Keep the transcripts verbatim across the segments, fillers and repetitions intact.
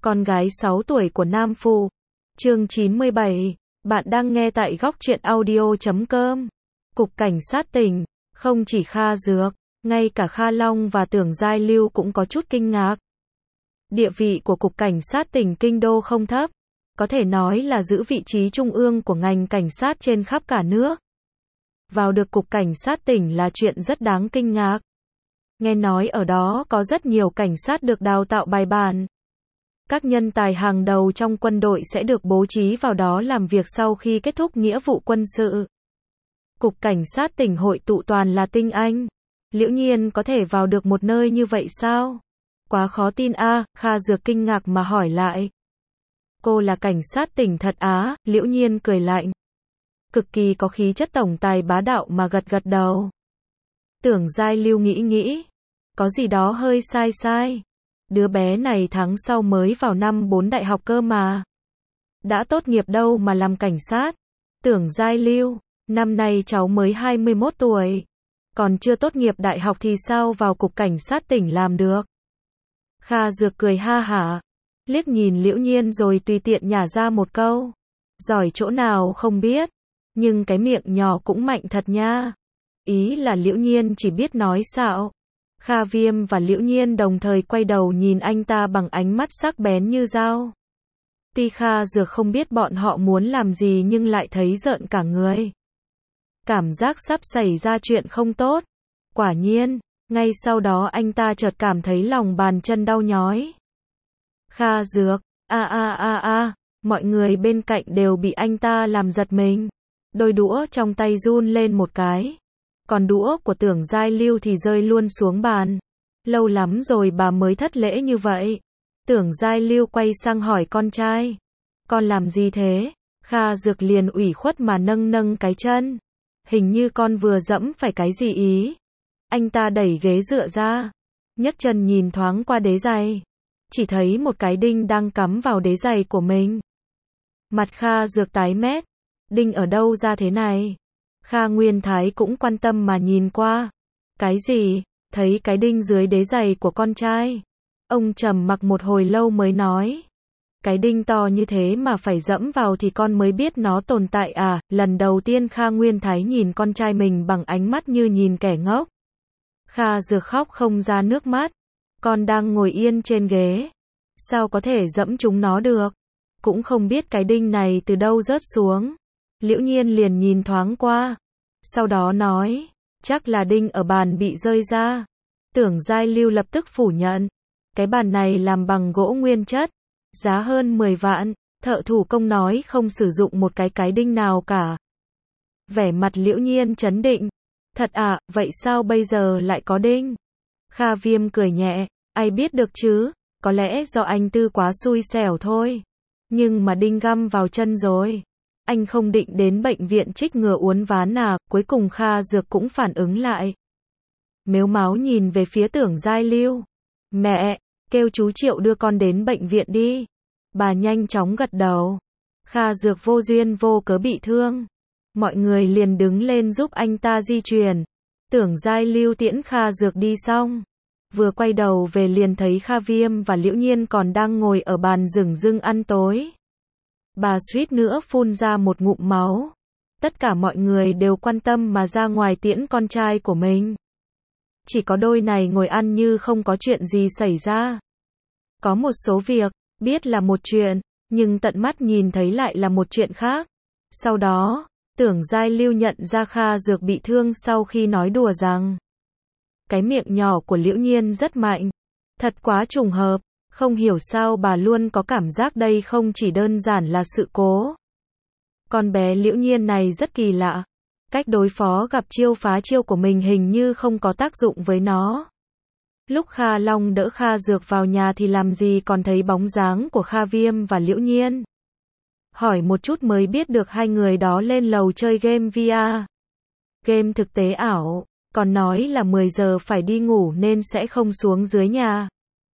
Con gái sáu tuổi của Nam Phu. Chương chín mươi bảy. Bạn đang nghe tại góc truyện audio chấm com. Cục Cảnh sát tỉnh. Không chỉ Kha Dược, ngay cả Kha Long và Tưởng Giai Lưu cũng có chút kinh ngạc. Địa vị của Cục Cảnh sát tỉnh Kinh Đô không thấp. Có thể nói là giữ vị trí trung ương của ngành cảnh sát trên khắp cả nước. Vào được Cục Cảnh sát tỉnh là chuyện rất đáng kinh ngạc. Nghe nói ở đó có rất nhiều cảnh sát được đào tạo bài bản. Các nhân tài hàng đầu trong quân đội sẽ được bố trí vào đó làm việc sau khi kết thúc nghĩa vụ quân sự. Cục Cảnh sát tỉnh hội tụ toàn là tinh anh. Liễu Nhiên có thể vào được một nơi như vậy sao? Quá khó tin a, à, Kha Dược kinh ngạc mà hỏi lại. Cô là cảnh sát tỉnh thật á? Liễu Nhiên cười lạnh. Cực kỳ có khí chất tổng tài bá đạo mà gật gật đầu. Tưởng Giai Lưu nghĩ nghĩ. Có gì đó hơi sai sai. Đứa bé này tháng sau mới vào năm bốn đại học cơ mà. Đã tốt nghiệp đâu mà làm cảnh sát. Tưởng Giai Lưu, năm nay cháu mới hai mươi mốt tuổi. Còn chưa tốt nghiệp đại học thì sao vào Cục Cảnh sát tỉnh làm được? Kha Dược cười ha hả. Liếc nhìn Liễu Nhiên rồi tùy tiện nhả ra một câu. Giỏi chỗ nào không biết. Nhưng cái miệng nhỏ cũng mạnh thật nha. Ý là Liễu Nhiên chỉ biết nói xạo. Kha Viêm và Liễu Nhiên đồng thời quay đầu nhìn anh ta bằng ánh mắt sắc bén như dao. Tuy Kha Dược không biết bọn họ muốn làm gì nhưng lại thấy rợn cả người. Cảm giác sắp xảy ra chuyện không tốt. Quả nhiên, ngay sau đó anh ta chợt cảm thấy lòng bàn chân đau nhói. Kha Dược, a a a a, mọi người bên cạnh đều bị anh ta làm giật mình. Đôi đũa trong tay run lên một cái. Còn đũa của Tưởng Giai Lưu thì rơi luôn xuống bàn. Lâu lắm rồi bà mới thất lễ như vậy. Tưởng Giai Lưu quay sang hỏi con trai. Con làm gì thế? Kha Dược liền ủy khuất mà nâng nâng cái chân. Hình như con vừa dẫm phải cái gì ý. Anh ta đẩy ghế dựa ra. Nhấc chân nhìn thoáng qua đế giày. Chỉ thấy một cái đinh đang cắm vào đế giày của mình. Mặt Kha Dược tái mét. Đinh ở đâu ra thế này? Kha Nguyên Thái cũng quan tâm mà nhìn qua. Cái gì? Thấy cái đinh dưới đế giày của con trai. Ông trầm mặc một hồi lâu mới nói. Cái đinh to như thế mà phải dẫm vào thì con mới biết nó tồn tại à? Lần đầu tiên Kha Nguyên Thái nhìn con trai mình bằng ánh mắt như nhìn kẻ ngốc. Kha Dược khóc không ra nước mắt. Con đang ngồi yên trên ghế. Sao có thể dẫm chúng nó được? Cũng không biết cái đinh này từ đâu rớt xuống. Liễu Nhiên liền nhìn thoáng qua. Sau đó nói, chắc là đinh ở bàn bị rơi ra. Tưởng Giai Lưu lập tức phủ nhận. Cái bàn này làm bằng gỗ nguyên chất. Giá hơn mười vạn. Thợ thủ công nói không sử dụng một cái cái đinh nào cả. Vẻ mặt Liễu Nhiên trấn định. Thật à, vậy sao bây giờ lại có đinh? Kha Viêm cười nhẹ. Ai biết được chứ, có lẽ do anh Tư quá xui xẻo thôi. Nhưng mà đinh găm vào chân rồi. Anh không định đến bệnh viện trích ngừa uốn ván à? Cuối cùng Kha Dược cũng phản ứng lại. Mếu máo nhìn về phía Tưởng Giai Lưu. Mẹ, kêu chú Triệu đưa con đến bệnh viện đi. Bà nhanh chóng gật đầu. Kha Dược vô duyên vô cớ bị thương. Mọi người liền đứng lên giúp anh ta di chuyển. Tưởng Giai Lưu tiễn Kha Dược đi xong. Vừa quay đầu về liền thấy Kha Viêm và Liễu Nhiên còn đang ngồi ở bàn rừng rưng ăn tối. Bà suýt nữa phun ra một ngụm máu. Tất cả mọi người đều quan tâm mà ra ngoài tiễn con trai của mình. Chỉ có đôi này ngồi ăn như không có chuyện gì xảy ra. Có một số việc, biết là một chuyện, nhưng tận mắt nhìn thấy lại là một chuyện khác. Sau đó, Tưởng Giai Lưu nhận ra Kha Dược bị thương sau khi nói đùa rằng cái miệng nhỏ của Liễu Nhiên rất mạnh. Thật quá trùng hợp. Không hiểu sao bà luôn có cảm giác đây không chỉ đơn giản là sự cố. Con bé Liễu Nhiên này rất kỳ lạ. Cách đối phó gặp chiêu phá chiêu của mình hình như không có tác dụng với nó. Lúc Kha Long đỡ Kha Dược vào nhà thì làm gì còn thấy bóng dáng của Kha Viêm và Liễu Nhiên. Hỏi một chút mới biết được hai người đó lên lầu chơi game vê rờ. Game thực tế ảo. Còn nói là mười giờ phải đi ngủ nên sẽ không xuống dưới nhà.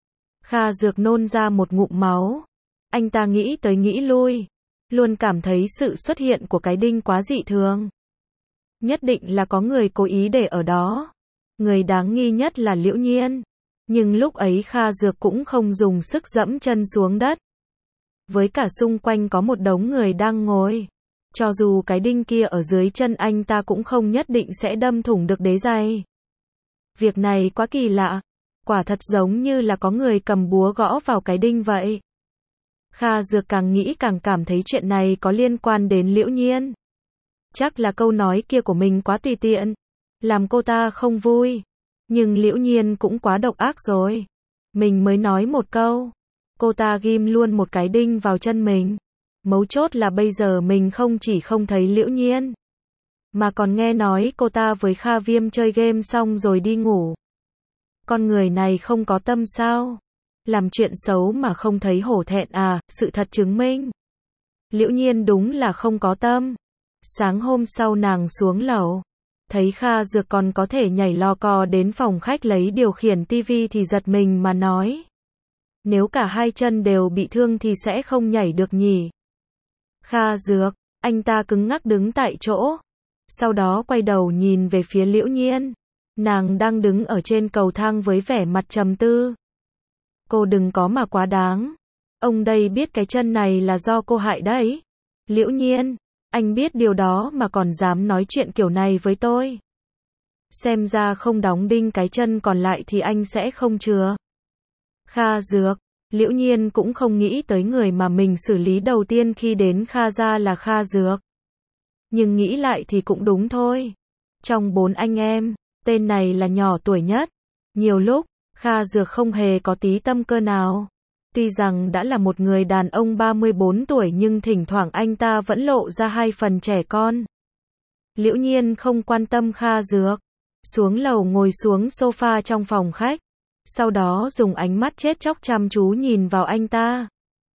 Kha Dược nôn ra một ngụm máu. Anh ta nghĩ tới nghĩ lui. Luôn cảm thấy sự xuất hiện của cái đinh quá dị thường. Nhất định là có người cố ý để ở đó. Người đáng nghi nhất là Liễu Nhiên. Nhưng lúc ấy Kha Dược cũng không dùng sức dẫm chân xuống đất. Với cả xung quanh có một đống người đang ngồi. Cho dù cái đinh kia ở dưới chân anh ta cũng không nhất định sẽ đâm thủng được đế giày. Việc này quá kỳ lạ. Quả thật giống như là có người cầm búa gõ vào cái đinh vậy. Kha Dược càng nghĩ càng cảm thấy chuyện này có liên quan đến Liễu Nhiên. Chắc là câu nói kia của mình quá tùy tiện, làm cô ta không vui. Nhưng Liễu Nhiên cũng quá độc ác rồi. Mình mới nói một câu, cô ta ghim luôn một cái đinh vào chân mình. Mấu chốt là bây giờ mình không chỉ không thấy Liễu Nhiên, mà còn nghe nói cô ta với Kha Viêm chơi game xong rồi đi ngủ. Con người này không có tâm sao? Làm chuyện xấu mà không thấy hổ thẹn à? Sự thật chứng minh Liễu Nhiên đúng là không có tâm. Sáng hôm sau nàng xuống lầu, thấy Kha Dược còn có thể nhảy lò cò đến phòng khách lấy điều khiển tivi thì giật mình mà nói. Nếu cả hai chân đều bị thương thì sẽ không nhảy được nhỉ? Kha Dược, anh ta cứng ngắc đứng tại chỗ. Sau đó quay đầu nhìn về phía Liễu Nhiên. Nàng đang đứng ở trên cầu thang với vẻ mặt trầm tư. Cô đừng có mà quá đáng. Ông đây biết cái chân này là do cô hại đấy. Liễu Nhiên, anh biết điều đó mà còn dám nói chuyện kiểu này với tôi. Xem ra không đóng đinh cái chân còn lại thì anh sẽ không chừa. Kha Dược, Liễu Nhiên cũng không nghĩ tới người mà mình xử lý đầu tiên khi đến Kha gia là Kha Dược. Nhưng nghĩ lại thì cũng đúng thôi. Trong bốn anh em, tên này là nhỏ tuổi nhất. Nhiều lúc, Kha Dược không hề có tí tâm cơ nào. Tuy rằng đã là một người đàn ông ba mươi bốn tuổi nhưng thỉnh thoảng anh ta vẫn lộ ra hai phần trẻ con. Liễu Nhiên không quan tâm Kha Dược. Xuống lầu ngồi xuống sofa trong phòng khách. Sau đó dùng ánh mắt chết chóc chăm chú nhìn vào anh ta.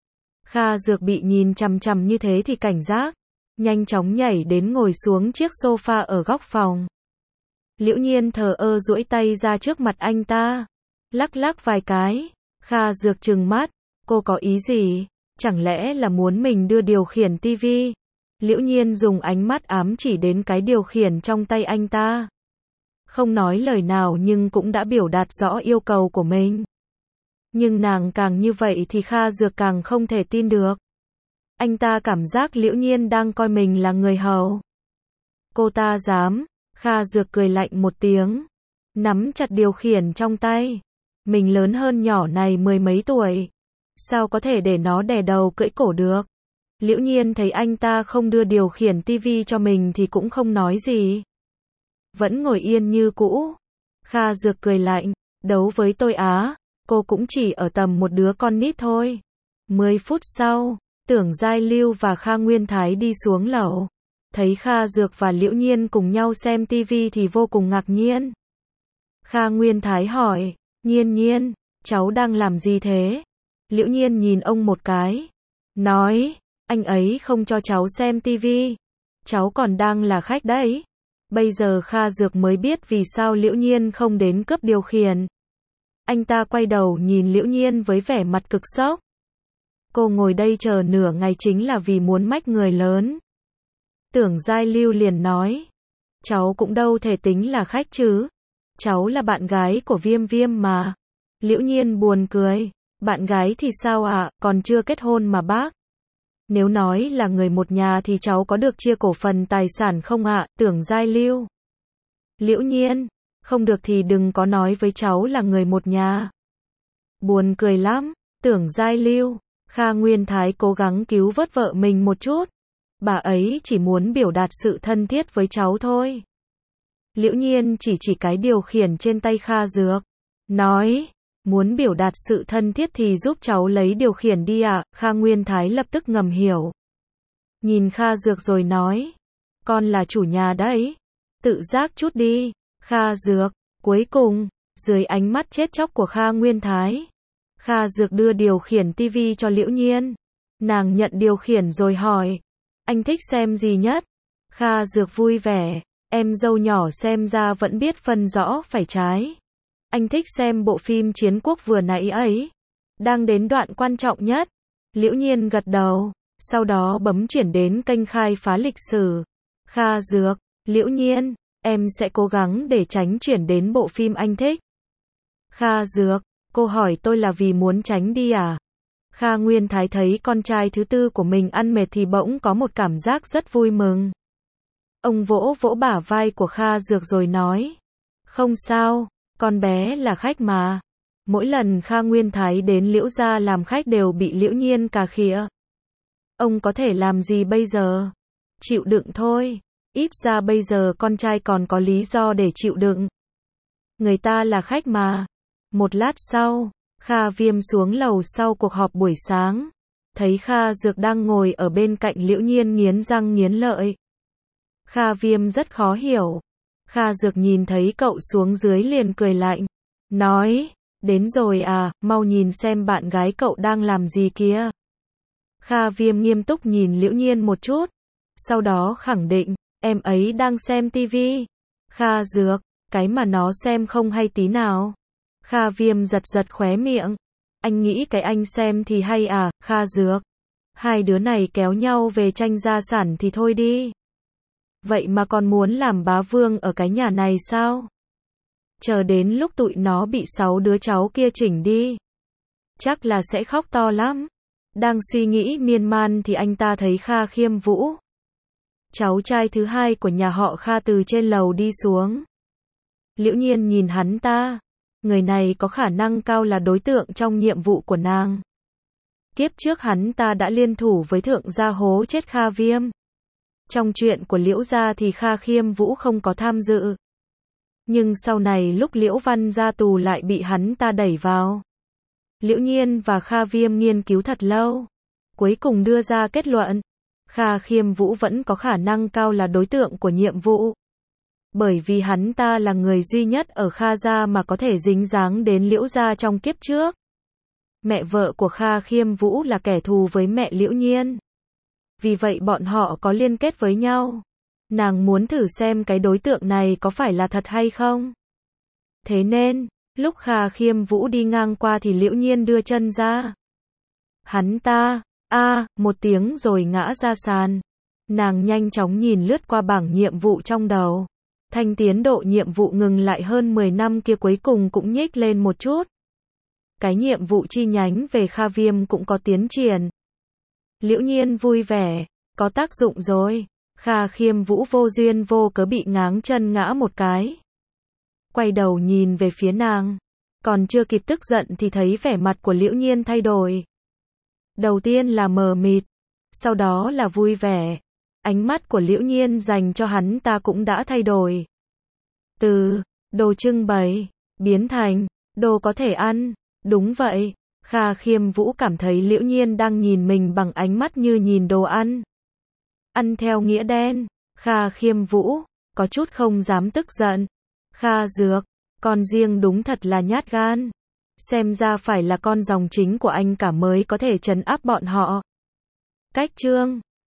Kha Dược bị nhìn chằm chằm như thế thì cảnh giác. Nhanh chóng nhảy đến ngồi xuống chiếc sofa ở góc phòng. Liễu Nhiên thờ ơ duỗi tay ra trước mặt anh ta. Lắc lắc vài cái. Kha Dược trừng mắt. Cô có ý gì? Chẳng lẽ là muốn mình đưa điều khiển tivi? Liễu Nhiên dùng ánh mắt ám chỉ đến cái điều khiển trong tay anh ta. Không nói lời nào nhưng cũng đã biểu đạt rõ yêu cầu của mình. Nhưng nàng càng như vậy thì Kha Dược càng không thể tin được. Anh ta cảm giác Liễu Nhiên đang coi mình là người hầu. Cô ta dám? Kha Dược cười lạnh một tiếng. Nắm chặt điều khiển trong tay. Mình lớn hơn nhỏ này mười mấy tuổi. Sao có thể để nó đè đầu cưỡi cổ được? Liễu Nhiên thấy anh ta không đưa điều khiển tivi cho mình thì cũng không nói gì. Vẫn ngồi yên như cũ. Kha Dược cười lạnh. Đấu với tôi á? Cô cũng chỉ ở tầm một đứa con nít thôi. Mười phút sau, Tưởng Giai Lưu và Kha Nguyên Thái đi xuống lầu. Thấy Kha Dược và Liễu Nhiên cùng nhau xem tivi thì vô cùng ngạc nhiên. Kha Nguyên Thái hỏi, Nhiên Nhiên, cháu đang làm gì thế? Liễu Nhiên nhìn ông một cái. Nói, anh ấy không cho cháu xem tivi. Cháu còn đang là khách đấy. Bây giờ Kha Dược mới biết vì sao Liễu Nhiên không đến cướp điều khiển. Anh ta quay đầu nhìn Liễu Nhiên với vẻ mặt cực sốc. Cô ngồi đây chờ nửa ngày chính là vì muốn mách người lớn. Tưởng Giai Lưu liền nói. Cháu cũng đâu thể tính là khách chứ. Cháu là bạn gái của Viêm Viêm mà. Liễu Nhiên buồn cười. Bạn gái thì sao ạ, à? Còn chưa kết hôn mà bác. Nếu nói là người một nhà thì cháu có được chia cổ phần tài sản không ạ, à? Tưởng Giai Lưu. Liễu Nhiên, không được thì đừng có nói với cháu là người một nhà. Buồn cười lắm, Tưởng Giai Lưu. Kha Nguyên Thái cố gắng cứu vớt vợ mình một chút. Bà ấy chỉ muốn biểu đạt sự thân thiết với cháu thôi. Liễu Nhiên chỉ chỉ cái điều khiển trên tay Kha Dược. Nói, muốn biểu đạt sự thân thiết thì giúp cháu lấy điều khiển đi ạ. À? Kha Nguyên Thái lập tức ngầm hiểu. Nhìn Kha Dược rồi nói. Con là chủ nhà đấy. Tự giác chút đi. Kha Dược. Cuối cùng, dưới ánh mắt chết chóc của Kha Nguyên Thái, Kha Dược đưa điều khiển tivi cho Liễu Nhiên. Nàng nhận điều khiển rồi hỏi. Anh thích xem gì nhất? Kha Dược vui vẻ. Em dâu nhỏ xem ra vẫn biết phân rõ phải trái. Anh thích xem bộ phim chiến quốc vừa nãy ấy. Đang đến đoạn quan trọng nhất. Liễu Nhiên gật đầu. Sau đó bấm chuyển đến kênh khai phá lịch sử. Kha Dược. Liễu Nhiên. Em sẽ cố gắng để tránh chuyển đến bộ phim anh thích. Kha Dược, cô hỏi tôi là vì muốn tránh đi à? Kha Nguyên Thái thấy con trai thứ tư của mình ăn mệt thì bỗng có một cảm giác rất vui mừng. Ông vỗ vỗ bả vai của Kha Dược rồi nói. Không sao, con bé là khách mà. Mỗi lần Kha Nguyên Thái đến Liễu gia làm khách đều bị Liễu Nhiên cà khịa. Ông có thể làm gì bây giờ? Chịu đựng thôi. Ít ra bây giờ con trai còn có lý do để chịu đựng. Người ta là khách mà. Một lát sau, Kha Viêm xuống lầu sau cuộc họp buổi sáng. Thấy Kha Dược đang ngồi ở bên cạnh Liễu Nhiên nghiến răng nghiến lợi. Kha Viêm rất khó hiểu. Kha Dược nhìn thấy cậu xuống dưới liền cười lạnh. Nói, đến rồi à, mau nhìn xem bạn gái cậu đang làm gì kìa. Kha Viêm nghiêm túc nhìn Liễu Nhiên một chút. Sau đó khẳng định, em ấy đang xem tivi. Kha Dược, cái mà nó xem không hay tí nào. Kha Viêm giật giật khóe miệng. Anh nghĩ cái anh xem thì hay à, Kha Dược. Hai đứa này kéo nhau về tranh gia sản thì thôi đi. Vậy mà còn muốn làm bá vương ở cái nhà này sao? Chờ đến lúc tụi nó bị sáu đứa cháu kia chỉnh đi. Chắc là sẽ khóc to lắm. Đang suy nghĩ miên man thì anh ta thấy Kha Khiêm Vũ, cháu trai thứ hai của nhà họ Kha, từ trên lầu đi xuống. Liễu Nhiên nhìn hắn ta. Người này có khả năng cao là đối tượng trong nhiệm vụ của nàng. Kiếp trước hắn ta đã liên thủ với thượng gia hố chết Kha Viêm. Trong chuyện của Liễu gia thì Kha Khiêm Vũ không có tham dự. Nhưng sau này lúc Liễu Văn ra tù lại bị hắn ta đẩy vào. Liễu Nhiên và Kha Viêm nghiên cứu thật lâu. Cuối cùng đưa ra kết luận. Kha Khiêm Vũ vẫn có khả năng cao là đối tượng của nhiệm vụ. Bởi vì hắn ta là người duy nhất ở Kha gia mà có thể dính dáng đến Liễu gia trong kiếp trước. Mẹ vợ của Kha Khiêm Vũ là kẻ thù với mẹ Liễu Nhiên. Vì vậy bọn họ có liên kết với nhau. Nàng muốn thử xem cái đối tượng này có phải là thật hay không. Thế nên, lúc Kha Khiêm Vũ đi ngang qua thì Liễu Nhiên đưa chân ra. Hắn ta, a à, một tiếng rồi ngã ra sàn. Nàng nhanh chóng nhìn lướt qua bảng nhiệm vụ trong đầu. Thanh tiến độ nhiệm vụ ngừng lại hơn mười năm kia cuối cùng cũng nhích lên một chút. Cái nhiệm vụ chi nhánh về Kha Viêm cũng có tiến triển. Liễu Nhiên vui vẻ, có tác dụng rồi. Kha Khiêm Vũ vô duyên vô cớ bị ngáng chân ngã một cái. Quay đầu nhìn về phía nàng. Còn chưa kịp tức giận thì thấy vẻ mặt của Liễu Nhiên thay đổi. Đầu tiên là mờ mịt, sau đó là vui vẻ. Ánh mắt của Liễu Nhiên dành cho hắn ta cũng đã thay đổi. Từ đồ trưng bày, biến thành đồ có thể ăn. Đúng vậy, Kha Khiêm Vũ cảm thấy Liễu Nhiên đang nhìn mình bằng ánh mắt như nhìn đồ ăn. Ăn theo nghĩa đen. Kha Khiêm Vũ có chút không dám tức giận. Kha Dược, con riêng đúng thật là nhát gan. Xem ra phải là con dòng chính của anh cả mới có thể trấn áp bọn họ. Cách chương